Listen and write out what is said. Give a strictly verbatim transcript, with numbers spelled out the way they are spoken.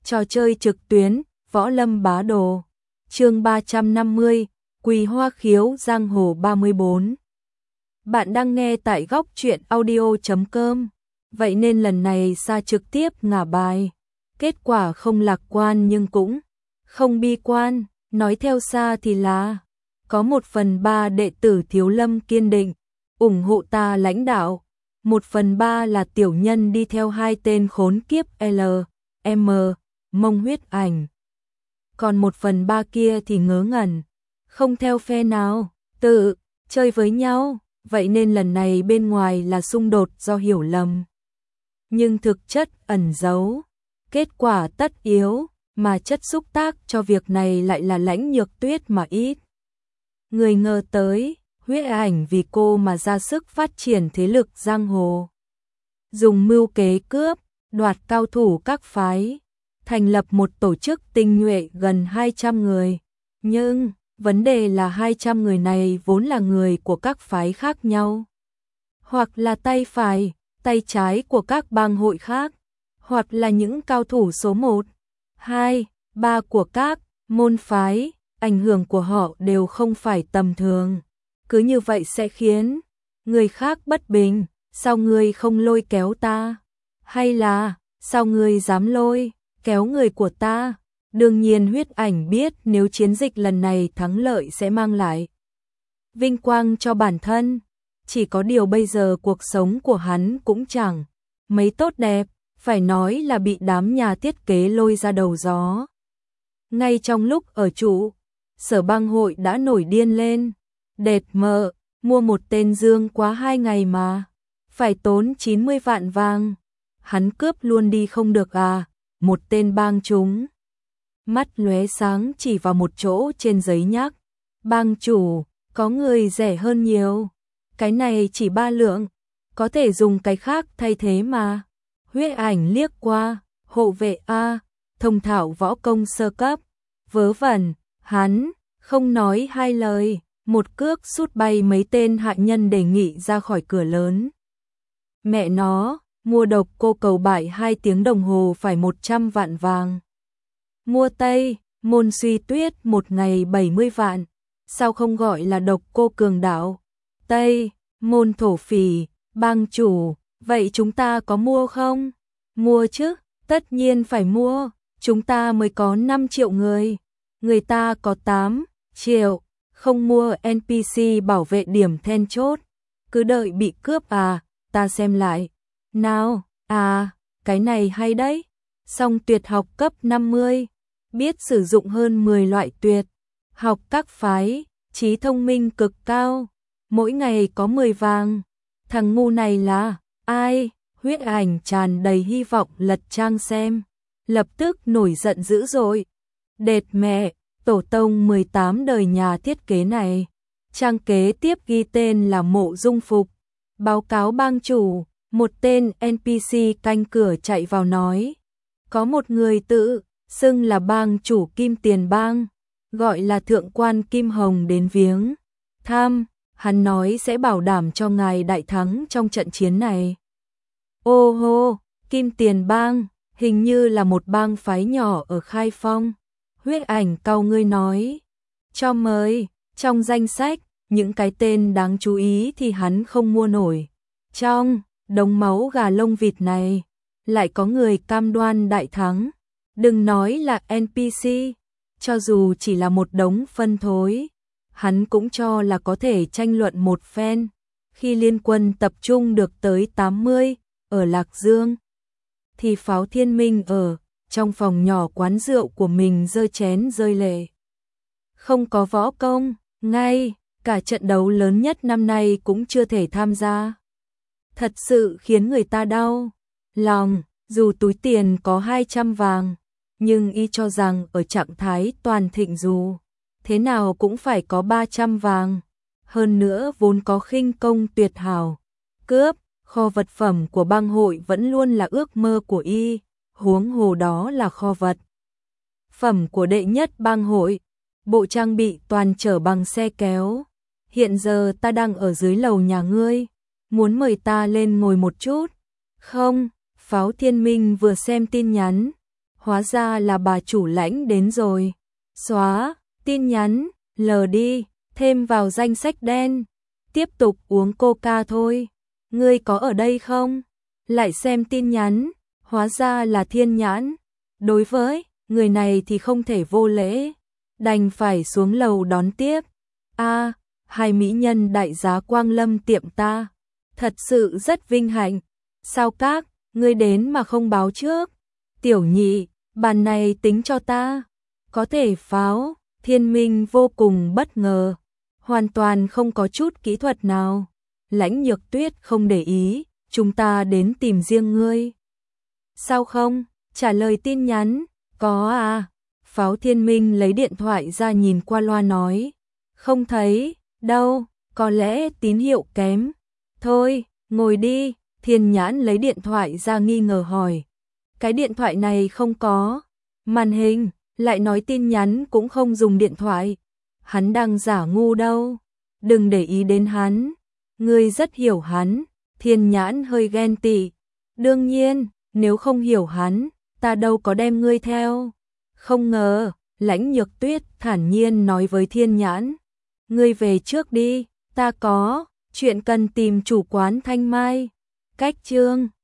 Trò chơi trực tuyến, Võ Lâm Bá Đồ. Chương ba trăm năm mươi, Quỳ Hoa Khiếu Giang Hồ ba mươi bốn. Bạn đang nghe tại góc truyện audio chấm com. Vậy nên lần này Sa trực tiếp ngả bài. Kết quả không lạc quan nhưng cũng không bi quan. Nói theo Sa thì là có một phần ba đệ tử Thiếu Lâm kiên định, ủng hộ ta lãnh đạo. Một phần ba là tiểu nhân đi theo hai tên khốn kiếp L, M, Mông Huyết Ảnh. Còn một phần ba kia thì ngớ ngẩn, không theo phe nào, tự chơi với nhau. Vậy nên lần này bên ngoài là xung đột do hiểu lầm, nhưng thực chất ẩn giấu kết quả tất yếu, mà chất xúc tác cho việc này lại là Lãnh Nhược Tuyết mà ít người ngờ tới. Huyết Ảnh vì cô mà ra sức phát triển thế lực giang hồ, dùng mưu kế cướp đoạt cao thủ các phái, thành lập một tổ chức tinh nhuệ gần hai trăm người. Nhưng vấn đề là hai trăm người này vốn là người của các phái khác nhau, hoặc là tay phải, tay trái của các bang hội khác, hoặc là những cao thủ số một, hai, ba của các môn phái. Ảnh hưởng của họ đều không phải tầm thường. Cứ như vậy sẽ khiến người khác bất bình. Sao ngươi không lôi kéo ta? Hay là sao ngươi dám lôi kéo người của ta? Đương nhiên Huyết Ảnh biết nếu chiến dịch lần này thắng lợi sẽ mang lại vinh quang cho bản thân. Chỉ có điều bây giờ cuộc sống của hắn cũng chẳng mấy tốt đẹp, phải nói là bị đám nhà thiết kế lôi ra đầu gió. Ngay trong lúc ở trụ sở bang hội đã nổi điên lên, đệt mợ, mua một tên dương quá hai ngày mà phải tốn chín mươi vạn vàng. Hắn cướp luôn đi không được à? Một tên bang chúng mắt lóe sáng chỉ vào một chỗ trên giấy nhắc: bang chủ, có người rẻ hơn nhiều, cái này chỉ ba lượng, có thể dùng cái khác thay thế mà. Huyết Ảnh liếc qua, hộ vệ a, thông thạo võ công sơ cấp, vớ vẩn. Hắn không nói hai lời, một cước sút bay mấy tên hạ nhân đề nghị ra khỏi cửa lớn. Mẹ nó, mua độc cô cầu bại hai tiếng đồng hồ phải một trăm vạn vàng. Mua Tây Môn Suy Tuyết một ngày bảy mươi vạn, sao không gọi là độc cô cường đạo? Tây Môn Thổ Phỉ, bang chủ, vậy chúng ta có mua không? Mua chứ, tất nhiên phải mua, chúng ta mới có năm triệu người. Người ta có tám triệu, không mua en pê xê bảo vệ điểm then chốt, cứ đợi bị cướp à? Ta xem lại nào. À, cái này hay đấy. Song tuyệt học cấp năm mươi, biết sử dụng hơn mười loại tuyệt học các phái, trí thông minh cực cao, mỗi ngày có mười vàng. Thằng ngu này là ai? Huyết Ảnh tràn đầy hy vọng lật trang xem, lập tức nổi giận dữ dội. Đệt mẹ, tổ tông mười tám đời nhà thiết kế này. Trang kế tiếp ghi tên là Mộ Dung Phục. Báo cáo bang chủ, một tên en pê xê canh cửa chạy vào nói: có một người tự xưng là bang chủ Kim Tiền Bang, gọi là thượng quan Kim Hồng đến viếng thăm. Hắn nói sẽ bảo đảm cho ngài đại thắng trong trận chiến này. Ô hô, Kim Tiền Bang, hình như là một bang phái nhỏ ở Khai Phong. Huyết Ảnh cau ngươi nói: cho mời, trong danh sách, những cái tên đáng chú ý thì hắn không mua nổi. Trong đống máu gà lông vịt này, lại có người cam đoan đại thắng. Đừng nói là en pê xê, cho dù chỉ là một đống phân thối, hắn cũng cho là có thể tranh luận một phen. Khi liên quân tập trung được tới tám mươi, ở Lạc Dương, thì Pháo Thiên Minh ở trong phòng nhỏ quán rượu của mình rơi chén rơi lệ. Không có võ công, ngay cả trận đấu lớn nhất năm nay cũng chưa thể tham gia. Thật sự khiến người ta đau lòng. Dù túi tiền có hai trăm vàng, nhưng y cho rằng ở trạng thái toàn thịnh dù thế nào cũng phải có ba trăm vàng. Hơn nữa vốn có khinh công tuyệt hảo, cướp kho vật phẩm của bang hội vẫn luôn là ước mơ của y, huống hồ đó là kho vật phẩm của đệ nhất bang hội. Bộ trang bị toàn chở bằng xe kéo. Hiện giờ ta đang ở dưới lầu nhà ngươi, muốn mời ta lên ngồi một chút không? Pháo Thiên Minh vừa xem tin nhắn hóa ra là bà chủ Lãnh đến rồi. Xóa, tin nhắn, lờ đi, thêm vào danh sách đen. Tiếp tục uống coca thôi. Ngươi có ở đây không? Lại xem tin nhắn, hóa ra là Thiên Nhãn. Đối với người này thì không thể vô lễ, đành phải xuống lầu đón tiếp. A, hai mỹ nhân đại giá quang lâm tiệm ta, thật sự rất vinh hạnh. Sao các, ngươi đến mà không báo trước? Tiểu nhị, bàn này tính cho ta. Có thể pháo, Thiên Minh vô cùng bất ngờ, hoàn toàn không có chút kỹ thuật nào. Lãnh Nhược Tuyết không để ý, chúng ta đến tìm riêng ngươi. Sao không? Trả lời tin nhắn, có à? Pháo Thiên Minh lấy điện thoại ra nhìn qua loa nói, không thấy, đâu, có lẽ tín hiệu kém. Thôi, ngồi đi. Thiên Nhãn lấy điện thoại ra nghi ngờ hỏi, cái điện thoại này không có màn hình, lại nói tin nhắn cũng không dùng điện thoại. Hắn đang giả ngu đâu, đừng để ý đến hắn, ngươi rất hiểu hắn. Thiên Nhãn hơi ghen tị, đương nhiên, nếu không hiểu hắn, ta đâu có đem ngươi theo. Không ngờ, Lãnh Nhược Tuyết thản nhiên nói với Thiên Nhãn, ngươi về trước đi, ta có chuyện cần tìm chủ quán Thanh Mai. Cách chương